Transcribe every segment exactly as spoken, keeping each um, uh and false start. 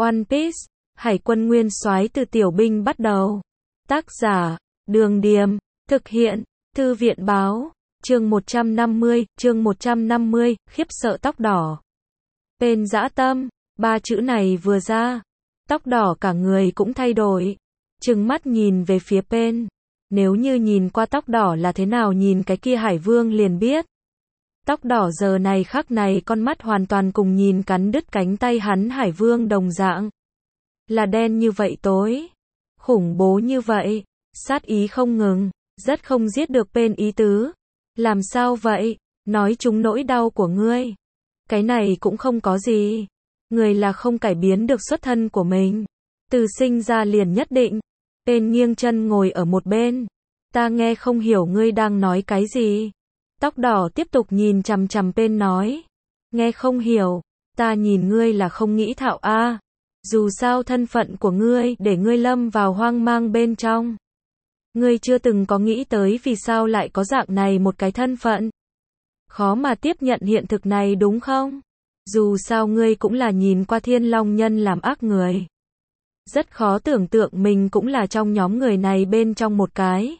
One Piece, Hải quân nguyên soái từ tiểu binh bắt đầu. Tác giả, Đường Điềm, thực hiện, Thư viện báo, chương một trăm năm mươi, chương một trăm năm mươi, khiếp sợ tóc đỏ. Bên dã tâm, ba chữ này vừa ra, tóc đỏ cả người cũng thay đổi, trừng mắt nhìn về phía Pen. Nếu như nhìn qua tóc đỏ là thế nào nhìn cái kia Hải Vương liền biết. Tóc đỏ giờ này khắc này con mắt hoàn toàn cùng nhìn cắn đứt cánh tay hắn Hải Vương đồng dạng. Là đen như vậy tối, khủng bố như vậy, sát ý không ngừng, rất không giết được Pen ý tứ. Làm sao vậy? Nói chúng nỗi đau của ngươi. Cái này cũng không có gì. Người là không cải biến được xuất thân của mình. Từ sinh ra liền nhất định. Pen nghiêng chân ngồi ở một bên. Ta nghe không hiểu ngươi đang nói cái gì. Tóc đỏ tiếp tục nhìn chằm chằm Pen nói. Nghe không hiểu, ta nhìn ngươi là không nghĩ thạo a. À. Dù sao thân phận của ngươi để ngươi lâm vào hoang mang bên trong. Ngươi chưa từng có nghĩ tới vì sao lại có dạng này một cái thân phận. Khó mà tiếp nhận hiện thực này đúng không? Dù sao ngươi cũng là nhìn qua Thiên Long Nhân làm ác người. Rất khó tưởng tượng mình cũng là trong nhóm người này bên trong một cái.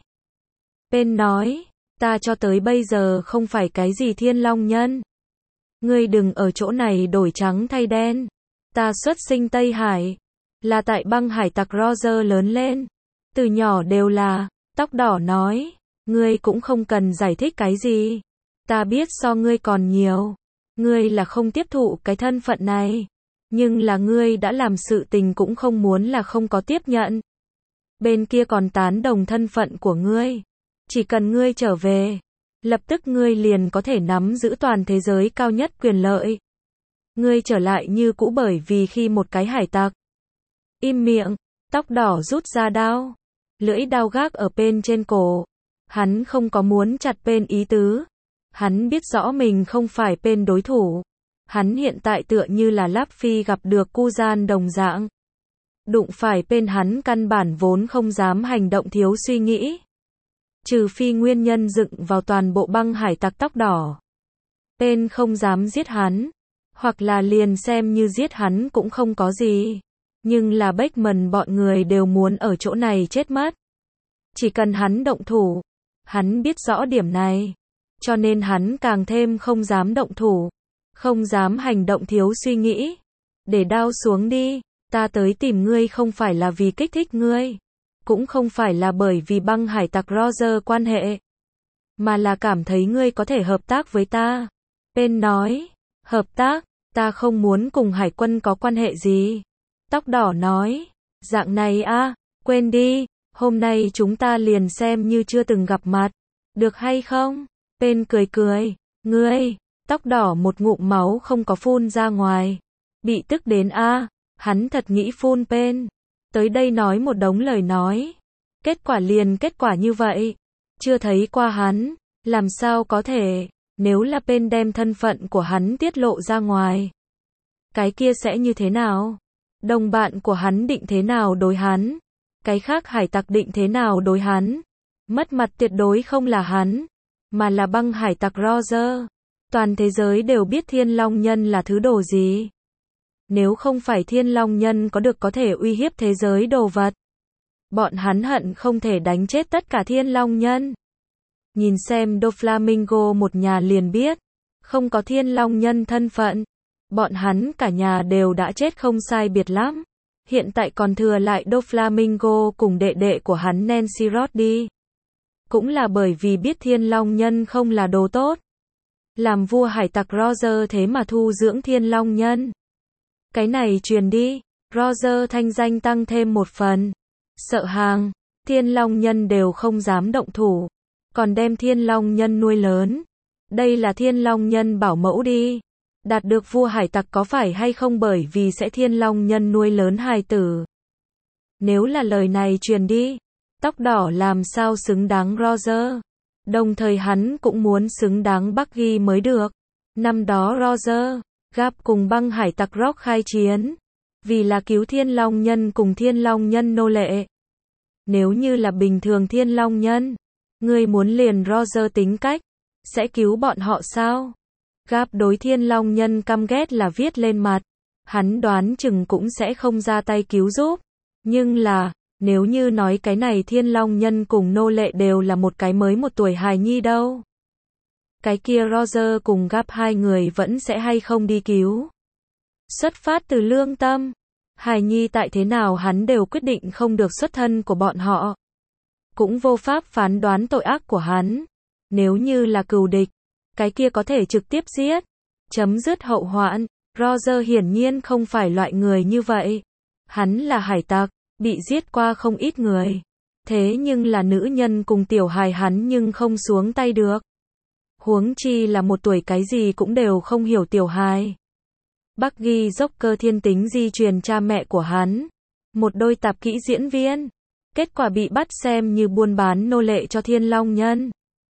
Pen nói, ta cho tới bây giờ không phải cái gì Thiên Long Nhân. Ngươi đừng ở chỗ này đổi trắng thay đen. Ta xuất sinh Tây Hải, là tại băng hải tặc Roger lớn lên. Từ nhỏ đều là, tóc đỏ nói, ngươi cũng không cần giải thích cái gì. Ta biết so ngươi còn nhiều. Ngươi là không tiếp thụ cái thân phận này. Nhưng là ngươi đã làm sự tình cũng không muốn là không có tiếp nhận. Bên kia còn tán đồng thân phận của ngươi. Chỉ cần ngươi trở về, lập tức ngươi liền có thể nắm giữ toàn thế giới cao nhất quyền lợi. Ngươi trở lại như cũ bởi vì khi một cái hải tặc. Im miệng, tóc đỏ rút ra đao. Lưỡi đao gác ở Pen trên cổ. Hắn không có muốn chặt Pen ý tứ. Hắn biết rõ mình không phải Pen đối thủ. Hắn hiện tại tựa như là Luffy gặp được Kuzan đồng dạng. Đụng phải Pen hắn căn bản vốn không dám hành động thiếu suy nghĩ. Trừ phi nguyên nhân dựng vào toàn bộ băng hải tặc tóc đỏ. Pen không dám giết hắn. Hoặc là liền xem như giết hắn cũng không có gì. Nhưng là Beckman bọn người đều muốn ở chỗ này chết mất. Chỉ cần hắn động thủ. Hắn biết rõ điểm này. Cho nên hắn càng thêm không dám động thủ. Không dám hành động thiếu suy nghĩ. Để đao xuống đi. Ta tới tìm ngươi không phải là vì kích thích ngươi. Cũng không phải là bởi vì băng hải tặc Roger quan hệ. Mà là cảm thấy ngươi có thể hợp tác với ta. Pen nói. Hợp tác. Ta không muốn cùng hải quân có quan hệ gì. Tóc đỏ nói. Dạng này a, à, quên đi. Hôm nay chúng ta liền xem như chưa từng gặp mặt. Được hay không? Pen cười cười. Ngươi. Tóc đỏ một ngụm máu không có phun ra ngoài. Bị tức đến a, à, hắn thật nghĩ phun Pen. Tới đây nói một đống lời nói. Kết quả liền kết quả như vậy. Chưa thấy qua hắn. Làm sao có thể. Nếu là Pen đem thân phận của hắn tiết lộ ra ngoài. Cái kia sẽ như thế nào? Đồng bạn của hắn định thế nào đối hắn? Cái khác hải tặc định thế nào đối hắn? Mất mặt tuyệt đối không là hắn. Mà là băng hải tặc Roger. Toàn thế giới đều biết Thiên Long Nhân là thứ đồ gì. Nếu không phải Thiên Long Nhân có được có thể uy hiếp thế giới đồ vật. Bọn hắn hận không thể đánh chết tất cả Thiên Long Nhân. Nhìn xem Doflamingo một nhà liền biết. Không có Thiên Long Nhân thân phận. Bọn hắn cả nhà đều đã chết không sai biệt lắm. Hiện tại còn thừa lại Doflamingo cùng đệ đệ của hắn Nancy Roddy. Cũng là bởi vì biết Thiên Long Nhân không là đồ tốt. Làm vua hải tặc Roger thế mà thu dưỡng Thiên Long Nhân. Cái này truyền đi. Roger thanh danh tăng thêm một phần. Sợ hàng. Thiên Long Nhân đều không dám động thủ. Còn đem Thiên Long Nhân nuôi lớn. Đây là Thiên Long Nhân bảo mẫu đi. Đạt được vua hải tặc có phải hay không bởi vì sẽ Thiên Long Nhân nuôi lớn hài tử. Nếu là lời này truyền đi. Tóc đỏ làm sao xứng đáng Roger. Đồng thời hắn cũng muốn xứng đáng Bucky mới được. Năm đó Roger, Garp cùng băng hải tặc Rock khai chiến. Vì là cứu Thiên Long Nhân cùng Thiên Long Nhân nô lệ. Nếu như là bình thường Thiên Long Nhân. Ngươi muốn liền Roger tính cách. Sẽ cứu bọn họ sao? Garp đối Thiên Long Nhân căm ghét là viết lên mặt. hắn đoán chừng cũng sẽ không ra tay cứu giúp. Nhưng là, nếu như nói cái này Thiên Long Nhân cùng nô lệ đều là một cái mới một tuổi hài nhi đâu. Cái kia Roger cùng Gap hai người vẫn sẽ hay không đi cứu. Xuất phát từ lương tâm, hài nhi tại thế nào hắn đều quyết định không được xuất thân của bọn họ. Cũng vô pháp phán đoán tội ác của hắn. Nếu như là cừu địch, cái kia có thể trực tiếp giết, chấm dứt hậu hoạn. Roger hiển nhiên không phải loại người như vậy. Hắn là hải tặc, bị giết qua không ít người. Thế nhưng là nữ nhân cùng tiểu hài hắn nhưng không xuống tay được. Huống chi là một tuổi cái gì cũng đều không hiểu tiểu hài. Bucky Joker thiên tính di truyền cha mẹ của hắn. Một đôi tạp kỹ diễn viên. Kết quả bị bắt xem như buôn bán nô lệ cho Thiên Long Nhân.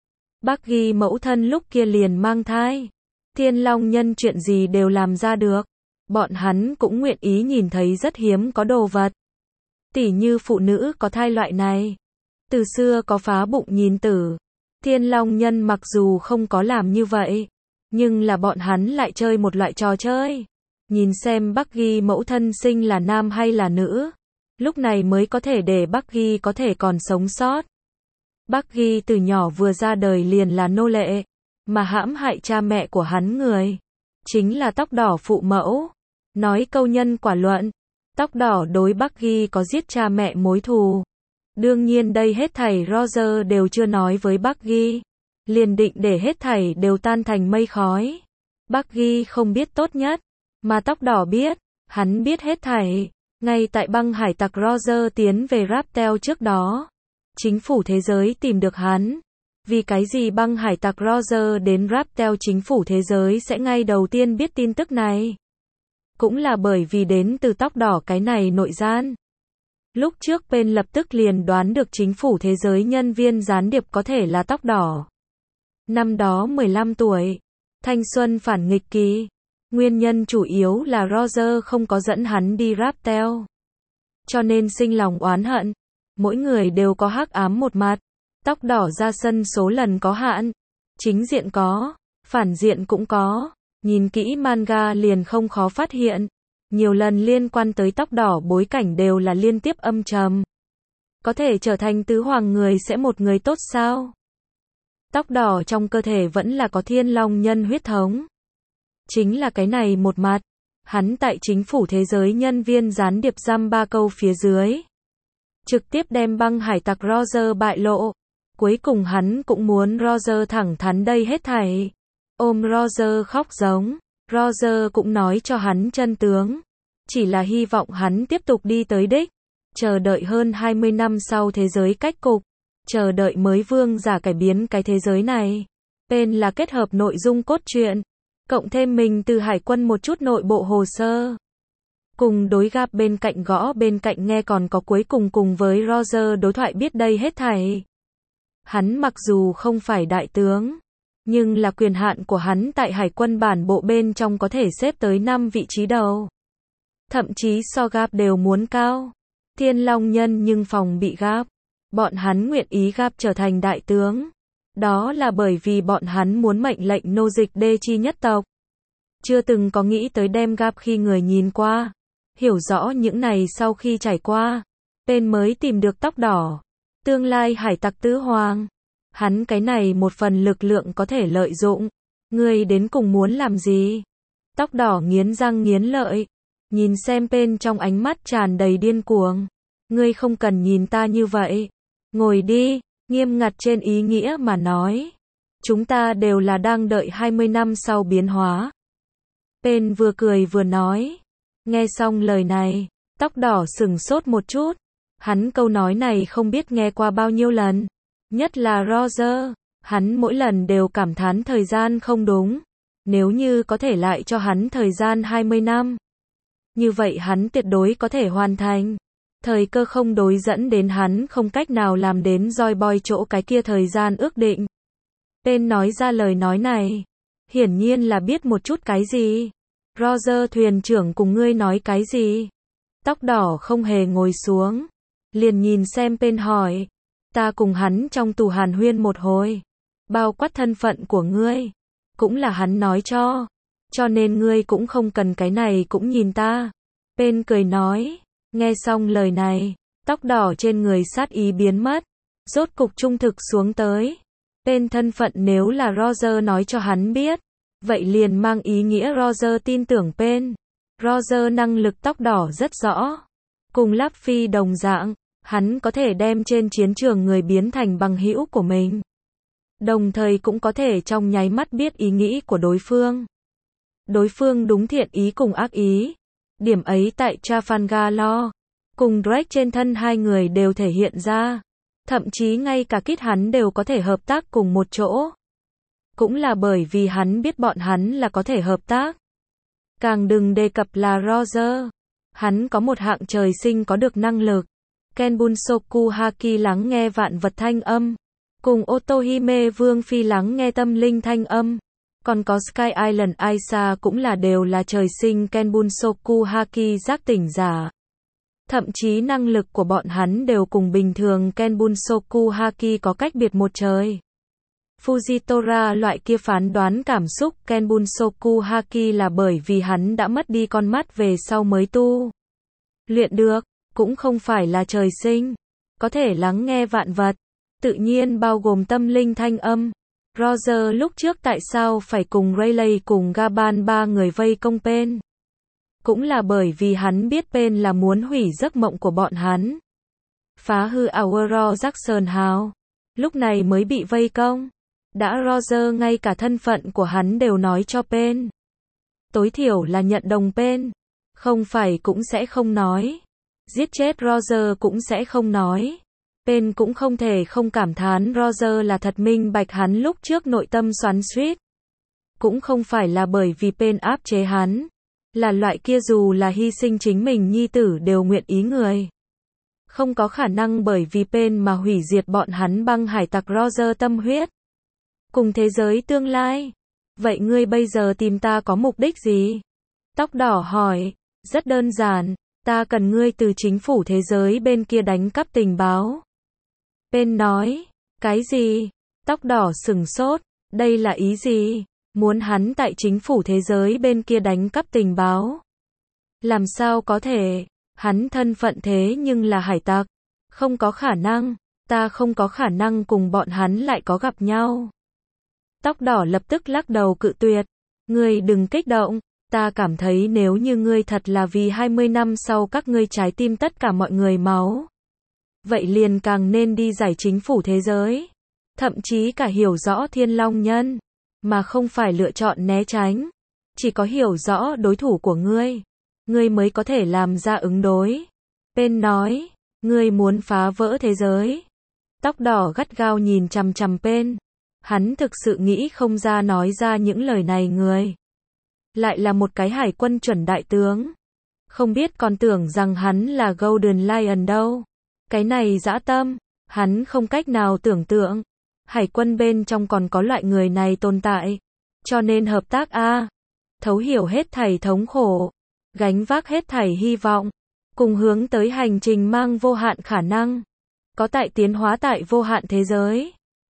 Bucky mẫu thân lúc kia liền mang thai. Thiên Long Nhân chuyện gì đều làm ra được. Bọn hắn cũng nguyện ý nhìn thấy rất hiếm có đồ vật. Tỉ như phụ nữ có thai loại này. Từ xưa có phá bụng nhìn tử. Thiên Long Nhân mặc dù không có làm như vậy, nhưng là bọn hắn lại chơi một loại trò chơi. Nhìn xem Bucky mẫu thân sinh là nam hay là nữ. Lúc này mới có thể để Bucky có thể còn sống sót. Bucky từ nhỏ vừa ra đời liền là nô lệ, mà hãm hại cha mẹ của hắn người. Chính là tóc đỏ phụ mẫu. Nói câu nhân quả luận, tóc đỏ đối Bucky có giết cha mẹ mối thù. Đương nhiên đây hết thảy Roger đều chưa nói với Bucky. Liền định để hết thảy đều tan thành mây khói. Bucky không biết tốt nhất, mà tóc đỏ biết, hắn biết hết thảy. Ngay tại băng hải tặc Roger tiến về Raptel trước đó, chính phủ thế giới tìm được hắn. Vì cái gì băng hải tặc Roger đến Raptel chính phủ thế giới sẽ ngay đầu tiên biết tin tức này? Cũng là bởi vì đến từ tóc đỏ cái này nội gian. Lúc trước bên lập tức liền đoán được chính phủ thế giới nhân viên gián điệp có thể là tóc đỏ. Năm đó mười lăm tuổi, thanh xuân phản nghịch kỳ. Nguyên nhân chủ yếu là Roger không có dẫn hắn đi Raptel. Cho nên sinh lòng oán hận. Mỗi người đều có hắc ám một mặt. Tóc đỏ ra sân số lần có hạn. Chính diện có, phản diện cũng có. Nhìn kỹ manga liền không khó phát hiện. Nhiều lần liên quan tới tóc đỏ bối cảnh đều là liên tiếp âm trầm. Có thể trở thành tứ hoàng người sẽ một người tốt sao? Tóc đỏ trong cơ thể vẫn là có Thiên Long Nhân huyết thống. Chính là cái này một mặt. Hắn tại chính phủ thế giới nhân viên gián điệp giam ba câu phía dưới. Trực tiếp đem băng hải tặc Roger bại lộ. Cuối cùng hắn cũng muốn Roger thẳng thắn đây hết thảy. Ôm Roger khóc giống. Roger cũng nói cho hắn chân tướng. Chỉ là hy vọng hắn tiếp tục đi tới đích. Chờ đợi hơn hai mươi năm sau thế giới cách cục. Chờ đợi mới vương giả cải biến cái thế giới này. Tên là kết hợp nội dung cốt truyện. Cộng thêm mình từ hải quân một chút nội bộ hồ sơ. Cùng đối Gap bên cạnh gõ bên cạnh nghe còn có cuối cùng cùng với Roger đối thoại biết đây hết thảy. Hắn mặc dù không phải đại tướng. Nhưng là quyền hạn của hắn tại hải quân bản bộ bên trong có thể xếp tới năm vị trí đầu. Thậm chí so Gap đều muốn cao. Thiên Long Nhân nhưng phòng bị Gap. Bọn hắn nguyện ý Gap trở thành đại tướng. Đó là bởi vì bọn hắn muốn mệnh lệnh nô dịch đê chi nhất tộc. Chưa từng có nghĩ tới đem Gap khi người nhìn qua. Hiểu rõ những này sau khi trải qua. Tên mới tìm được tóc đỏ. Tương lai hải tặc tứ hoàng. Hắn cái này một phần lực lượng có thể lợi dụng. Ngươi đến cùng muốn làm gì? Tóc đỏ nghiến răng nghiến lợi. Nhìn xem bên trong ánh mắt tràn đầy điên cuồng. Ngươi không cần nhìn ta như vậy. Ngồi đi, nghiêm ngặt trên ý nghĩa mà nói. Chúng ta đều là đang đợi hai mươi năm sau biến hóa. Bên vừa cười vừa nói. Nghe xong lời này, tóc đỏ sừng sốt một chút. Hắn câu nói này không biết nghe qua bao nhiêu lần. Nhất là Roger, hắn mỗi lần đều cảm thán thời gian không đúng. Nếu như có thể lại cho hắn thời gian hai mươi năm. Như vậy hắn tuyệt đối có thể hoàn thành. Thời cơ không đối dẫn đến hắn không cách nào làm đến roi boy chỗ cái kia thời gian ước định. Tên nói ra lời nói này. Hiển nhiên là biết một chút cái gì. Roger thuyền trưởng cùng ngươi nói cái gì? Tóc đỏ không hề ngồi xuống. Liền nhìn xem bên hỏi. Ta cùng hắn trong tù hàn huyên một hồi. Bao quát thân phận của ngươi. Cũng là hắn nói cho. cho nên ngươi cũng không cần cái này cũng nhìn ta. Pen cười nói, nghe xong lời này, tóc đỏ trên người sát ý biến mất, rốt cục trung thực xuống tới. Pen thân phận nếu là Roger nói cho hắn biết, vậy liền mang ý nghĩa Roger tin tưởng Pen. Roger năng lực tóc đỏ rất rõ. Cùng Luffy đồng dạng, hắn có thể đem trên chiến trường người biến thành bằng hữu của mình. Đồng thời cũng có thể trong nháy mắt biết ý nghĩ của đối phương. Đối phương đúng thiện ý cùng ác ý. Điểm ấy tại Trafalgar Law, cùng Drake trên thân hai người đều thể hiện ra. Thậm chí ngay cả Kid hắn đều có thể hợp tác cùng một chỗ. Cũng là bởi vì hắn biết bọn hắn là có thể hợp tác. Càng đừng đề cập là Roger. Hắn có một hạng trời sinh có được năng lực. Kenbunsoku Haki lắng nghe vạn vật thanh âm. Cùng Otohime Vương Phi lắng nghe tâm linh thanh âm. Còn có Sky Island Aisa cũng là đều là trời sinh Kenbunsoku Haki giác tỉnh giả. Thậm chí năng lực của bọn hắn đều cùng bình thường Kenbunsoku Haki có cách biệt một trời. Fujitora loại kia phán đoán cảm xúc Kenbunsoku Haki là bởi vì hắn đã mất đi con mắt về sau mới tu luyện được, cũng không phải là trời sinh. Có thể lắng nghe vạn vật, tự nhiên bao gồm tâm linh thanh âm. Roger lúc trước tại sao phải cùng Rayleigh cùng Gaban ba người vây công Pen? Cũng là bởi vì hắn biết Pen là muốn hủy giấc mộng của bọn hắn. Phá hư Aurora Jackson House. Lúc này mới bị vây công. Đã Roger ngay cả thân phận của hắn đều nói cho Pen. Tối thiểu là nhận đồng Pen. Không phải cũng sẽ không nói. Giết chết Roger cũng sẽ không nói. Pen cũng không thể không cảm thán Roger là thật minh bạch hắn lúc trước nội tâm xoắn xuýt. Cũng không phải là bởi vì Pen áp chế hắn. Là loại kia dù là hy sinh chính mình nhi tử đều nguyện ý người. Không có khả năng bởi vì Pen mà hủy diệt bọn hắn băng hải tặc Roger tâm huyết. Cùng thế giới tương lai. Vậy ngươi bây giờ tìm ta có mục đích gì? Tóc đỏ hỏi. Rất đơn giản. Ta cần ngươi từ chính phủ thế giới bên kia đánh cắp tình báo. Pen nói. Cái gì? Tóc đỏ sừng sốt. Đây là ý gì? Muốn hắn tại chính phủ thế giới bên kia đánh cắp tình báo. Làm sao có thể? Hắn thân phận thế nhưng là hải tặc. Không có khả năng. Ta không có khả năng cùng bọn hắn lại có gặp nhau. Tóc đỏ lập tức lắc đầu cự tuyệt. Ngươi đừng kích động. Ta cảm thấy nếu như ngươi thật là vì hai mươi năm sau các ngươi trái tim tất cả mọi người máu. Vậy liền càng nên đi giải chính phủ thế giới. Thậm chí cả hiểu rõ Thiên Long Nhân. Mà không phải lựa chọn né tránh. Chỉ có hiểu rõ đối thủ của ngươi. Ngươi mới có thể làm ra ứng đối. Pen nói. Ngươi muốn phá vỡ thế giới. Tóc đỏ gắt gao nhìn chằm chằm Pen. Hắn thực sự nghĩ không ra nói ra những lời này người. Lại là một cái hải quân chuẩn đại tướng. Không biết còn tưởng rằng hắn là Golden Lion đâu. Cái này dã tâm. Hắn không cách nào tưởng tượng. Hải quân bên trong còn có loại người này tồn tại. Cho nên hợp tác a, thấu hiểu hết thảy thống khổ. Gánh vác hết thảy hy vọng. Cùng hướng tới hành trình mang vô hạn khả năng. Có tại tiến hóa tại vô hạn thế giới.